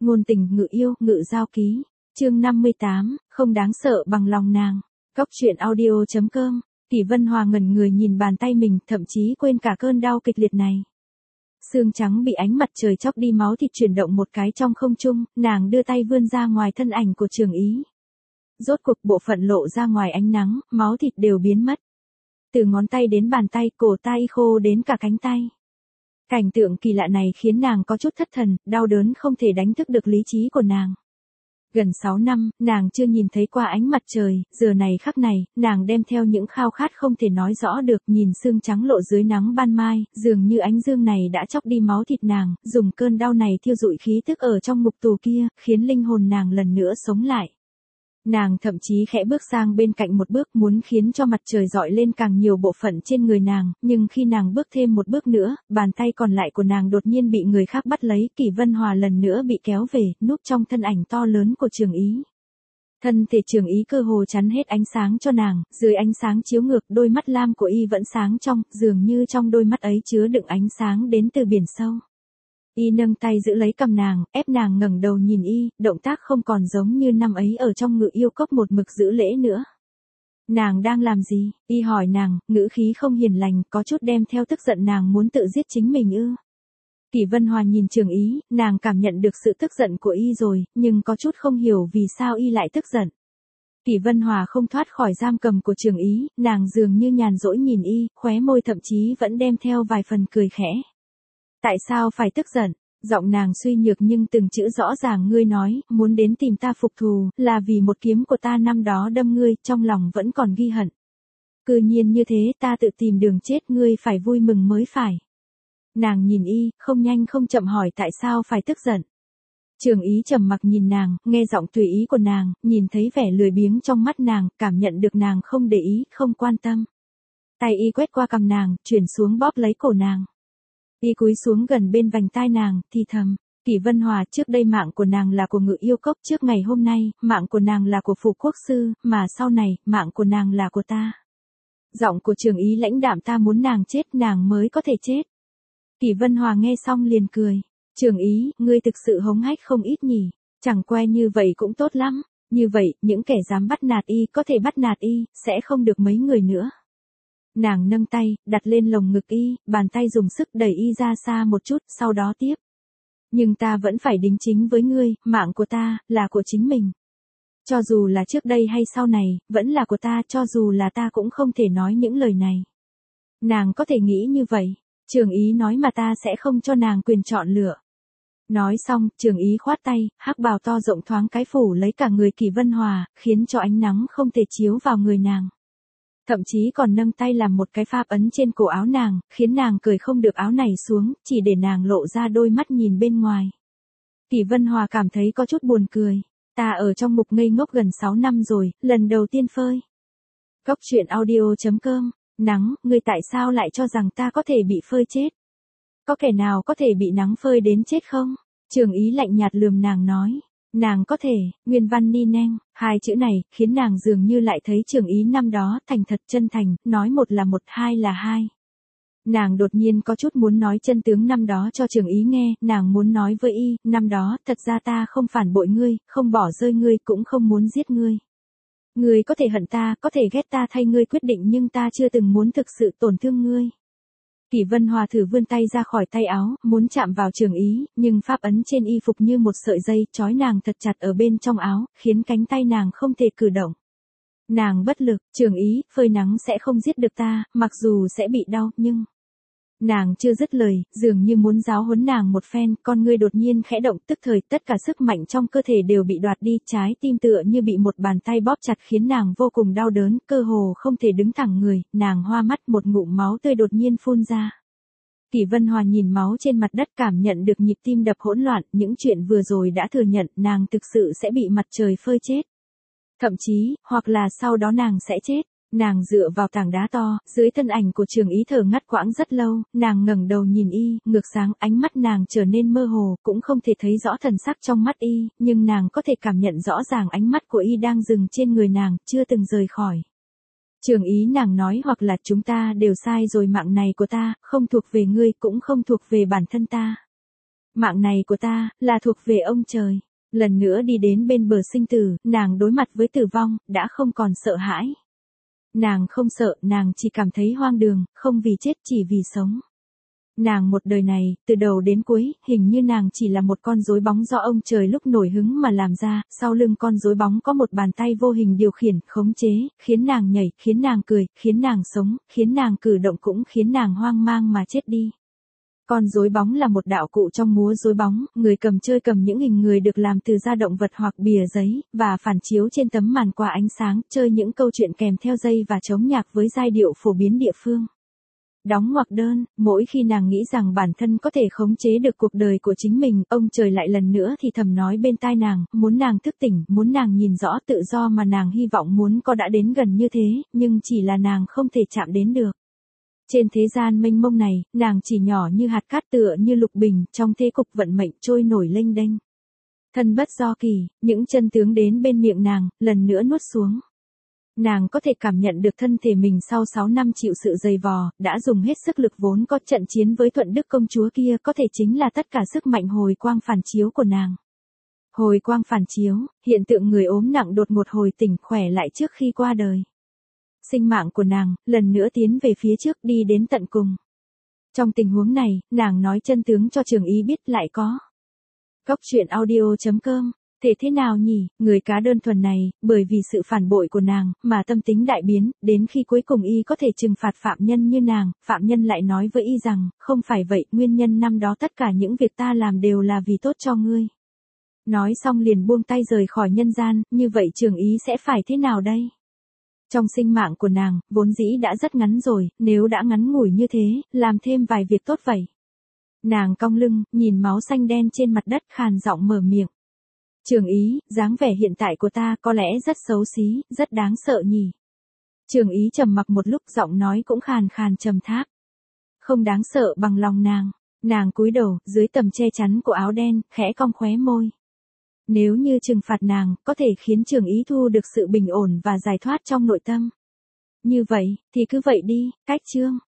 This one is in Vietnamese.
ngôn tình ngự yêu, ngự giao ký. Chương 58, không đáng sợ bằng lòng nàng. Cóc truyện audio.com. Kỷ Vân Hòa ngẩn người nhìn bàn tay mình, thậm chí quên cả cơn đau kịch liệt này. Xương trắng bị ánh mặt trời chóc đi, máu thịt chuyển động một cái trong không trung, nàng đưa tay vươn ra ngoài thân ảnh của Trường Ý. Rốt cuộc bộ phận lộ ra ngoài ánh nắng, máu thịt đều biến mất. Từ ngón tay đến bàn tay, cổ tay khô đến cả cánh tay. Cảnh tượng kỳ lạ này khiến nàng có chút thất thần, đau đớn không thể đánh thức được lý trí của nàng. Gần 6 năm, nàng chưa nhìn thấy qua ánh mặt trời, giờ này khắc này, nàng đem theo những khao khát không thể nói rõ được, nhìn xương trắng lộ dưới nắng ban mai, dường như ánh dương này đã chóc đi máu thịt nàng, dùng cơn đau này thiêu rụi khí tức ở trong ngục tù kia, khiến linh hồn nàng lần nữa sống lại. Nàng thậm chí khẽ bước sang bên cạnh một bước, muốn khiến cho mặt trời rọi lên càng nhiều bộ phận trên người nàng, nhưng khi nàng bước thêm một bước nữa, bàn tay còn lại của nàng đột nhiên bị người khác bắt lấy, Kỷ Vân Hòa lần nữa bị kéo về, núp trong thân ảnh to lớn của Trường Ý. Thân thể Trường Ý cơ hồ chắn hết ánh sáng cho nàng, dưới ánh sáng chiếu ngược, đôi mắt lam của y vẫn sáng trong, dường như trong đôi mắt ấy chứa đựng ánh sáng đến từ biển sâu. Y nâng tay giữ lấy cằm nàng, ép nàng ngẩng đầu nhìn y, động tác không còn giống như năm ấy ở trong Ngự Yêu Cốc một mực giữ lễ nữa. Nàng đang làm gì? Y hỏi nàng, ngữ khí không hiền lành, có chút đem theo tức giận, nàng muốn tự giết chính mình ư? Kỷ Vân Hòa nhìn Trường Ý, nàng cảm nhận được sự tức giận của y rồi, nhưng có chút không hiểu vì sao y lại tức giận. Kỷ Vân Hòa không thoát khỏi giam cầm của Trường Ý, nàng dường như nhàn rỗi nhìn y, khóe môi thậm chí vẫn đem theo vài phần cười khẽ. Tại sao phải tức giận? Giọng nàng suy nhược nhưng từng chữ rõ ràng, ngươi nói, muốn đến tìm ta phục thù, là vì một kiếm của ta năm đó đâm ngươi, trong lòng vẫn còn ghi hận. Cứ nhiên như thế ta tự tìm đường chết, ngươi phải vui mừng mới phải. Nàng nhìn y, không nhanh không chậm hỏi tại sao phải tức giận. Trường Ý trầm mặc nhìn nàng, nghe giọng tùy ý của nàng, nhìn thấy vẻ lười biếng trong mắt nàng, cảm nhận được nàng không để ý, không quan tâm. Tay y quét qua cằm nàng, chuyển xuống bóp lấy cổ nàng. Y cúi xuống gần bên vành tai nàng, thì thầm, Kỷ Vân Hòa, trước đây mạng của nàng là của Ngự Yêu Cốc, trước ngày hôm nay, mạng của nàng là của Phủ Quốc Sư, mà sau này, mạng của nàng là của ta. Giọng của Trường Ý lãnh đạm, ta muốn nàng chết, nàng mới có thể chết. Kỷ Vân Hòa nghe xong liền cười, Trường Ý, ngươi thực sự hống hách không ít nhỉ, chẳng qua như vậy cũng tốt lắm, như vậy, những kẻ dám bắt nạt y, có thể bắt nạt y, sẽ không được mấy người nữa. Nàng nâng tay, đặt lên lồng ngực y, bàn tay dùng sức đẩy y ra xa một chút, sau đó tiếp. Nhưng ta vẫn phải đính chính với ngươi, mạng của ta, là của chính mình. Cho dù là trước đây hay sau này, vẫn là của ta, cho dù là ta cũng không thể nói những lời này. Nàng có thể nghĩ như vậy, Trường Ý nói mà ta sẽ không cho nàng quyền chọn lựa. Nói xong, Trường Ý khoát tay, hắc bào to rộng thoáng cái phủ lấy cả người Kỷ Vân Hòa, khiến cho ánh nắng không thể chiếu vào người nàng. Thậm chí còn nâng tay làm một cái pháp ấn trên cổ áo nàng, khiến nàng cởi không được áo này xuống, chỉ để nàng lộ ra đôi mắt nhìn bên ngoài. Kỷ Vân Hòa cảm thấy có chút buồn cười. Ta ở trong ngục ngây ngốc gần 6 năm rồi, lần đầu tiên phơi. Cóc truyện audio.com. Nắng, ngươi tại sao lại cho rằng ta có thể bị phơi chết? Có kẻ nào có thể bị nắng phơi đến chết không? Trường Ý lạnh nhạt lườm nàng nói. Nàng có thể, nguyên văn ni neng, hai chữ này, khiến nàng dường như lại thấy Trường Ý năm đó, thành thật chân thành, nói một là một, hai là hai. Nàng đột nhiên có chút muốn nói chân tướng năm đó cho Trường Ý nghe, nàng muốn nói với y, năm đó, thật ra ta không phản bội ngươi, không bỏ rơi ngươi, cũng không muốn giết ngươi. Ngươi có thể hận ta, có thể ghét ta thay ngươi quyết định, nhưng ta chưa từng muốn thực sự tổn thương ngươi. Kỷ Vân Hòa thử vươn tay ra khỏi tay áo, muốn chạm vào Trường Ý, nhưng pháp ấn trên y phục như một sợi dây, trói nàng thật chặt ở bên trong áo, khiến cánh tay nàng không thể cử động. Nàng bất lực, Trường Ý, phơi nắng sẽ không giết được ta, mặc dù sẽ bị đau, nhưng... Nàng chưa dứt lời, dường như muốn giáo huấn nàng một phen, con ngươi đột nhiên khẽ động, tức thời tất cả sức mạnh trong cơ thể đều bị đoạt đi, trái tim tựa như bị một bàn tay bóp chặt khiến nàng vô cùng đau đớn, cơ hồ không thể đứng thẳng người, nàng hoa mắt, một ngụm máu tươi đột nhiên phun ra. Kỷ Vân Hòa nhìn máu trên mặt đất, cảm nhận được nhịp tim đập hỗn loạn, những chuyện vừa rồi đã thừa nhận, nàng thực sự sẽ bị mặt trời phơi chết. Thậm chí, hoặc là sau đó nàng sẽ chết. Nàng dựa vào tảng đá to, dưới thân ảnh của Trường Ý thở ngắt quãng rất lâu, nàng ngẩng đầu nhìn y, ngược sáng, ánh mắt nàng trở nên mơ hồ, cũng không thể thấy rõ thần sắc trong mắt y, nhưng nàng có thể cảm nhận rõ ràng ánh mắt của y đang dừng trên người nàng, chưa từng rời khỏi. Trường Ý, nàng nói, hoặc là chúng ta đều sai rồi, mạng này của ta, không thuộc về ngươi, cũng không thuộc về bản thân ta. Mạng này của ta, là thuộc về ông trời. Lần nữa đi đến bên bờ sinh tử, nàng đối mặt với tử vong, đã không còn sợ hãi. Nàng không sợ, nàng chỉ cảm thấy hoang đường, không vì chết chỉ vì sống. Nàng một đời này, từ đầu đến cuối, hình như nàng chỉ là một con rối bóng do ông trời lúc nổi hứng mà làm ra, sau lưng con rối bóng có một bàn tay vô hình điều khiển, khống chế, khiến nàng nhảy, khiến nàng cười, khiến nàng sống, khiến nàng cử động cũng khiến nàng hoang mang mà chết đi. Con rối bóng là một đạo cụ trong múa rối bóng, người cầm chơi cầm những hình người được làm từ da động vật hoặc bìa giấy, và phản chiếu trên tấm màn qua ánh sáng, chơi những câu chuyện kèm theo dây và chống nhạc với giai điệu phổ biến địa phương. Đóng ngoặc đơn, mỗi khi nàng nghĩ rằng bản thân có thể khống chế được cuộc đời của chính mình, ông trời lại lần nữa thì thầm nói bên tai nàng, muốn nàng thức tỉnh, muốn nàng nhìn rõ tự do mà nàng hy vọng muốn có đã đến gần như thế, nhưng chỉ là nàng không thể chạm đến được. Trên thế gian mênh mông này, nàng chỉ nhỏ như hạt cát tựa như lục bình, trong thế cục vận mệnh trôi nổi lênh đênh. Thân bất do kỳ, những chân tướng đến bên miệng nàng, lần nữa nuốt xuống. Nàng có thể cảm nhận được thân thể mình sau 6 năm chịu sự dày vò, đã dùng hết sức lực vốn có trận chiến với Thuận Đức công chúa kia có thể chính là tất cả sức mạnh hồi quang phản chiếu của nàng. Hồi quang phản chiếu, hiện tượng người ốm nặng đột ngột hồi tỉnh khỏe lại trước khi qua đời. Sinh mạng của nàng, lần nữa tiến về phía trước đi đến tận cùng. Trong tình huống này, nàng nói chân tướng cho Trường Ý biết lại có. Góc truyện audio.com. Thế thế nào nhỉ, người cá đơn thuần này, bởi vì sự phản bội của nàng, mà tâm tính đại biến, đến khi cuối cùng y có thể trừng phạt phạm nhân như nàng, phạm nhân lại nói với y rằng, không phải vậy, nguyên nhân năm đó tất cả những việc ta làm đều là vì tốt cho ngươi. Nói xong liền buông tay rời khỏi nhân gian, như vậy Trường Ý sẽ phải thế nào đây? Trong sinh mạng của nàng, vốn dĩ đã rất ngắn rồi, nếu đã ngắn ngủi như thế, làm thêm vài việc tốt vậy. Nàng cong lưng, nhìn máu xanh đen trên mặt đất khàn giọng mở miệng. Trường Ý, dáng vẻ hiện tại của ta có lẽ rất xấu xí, rất đáng sợ nhỉ. Trường Ý trầm mặc một lúc giọng nói cũng khàn khàn trầm tháp. Không đáng sợ bằng lòng nàng. Nàng cúi đầu, dưới tầm che chắn của áo đen, khẽ cong khóe môi. Nếu như trừng phạt nàng, có thể khiến Trường Ý thu được sự bình ổn và giải thoát trong nội tâm. Như vậy, thì cứ vậy đi, cách chương.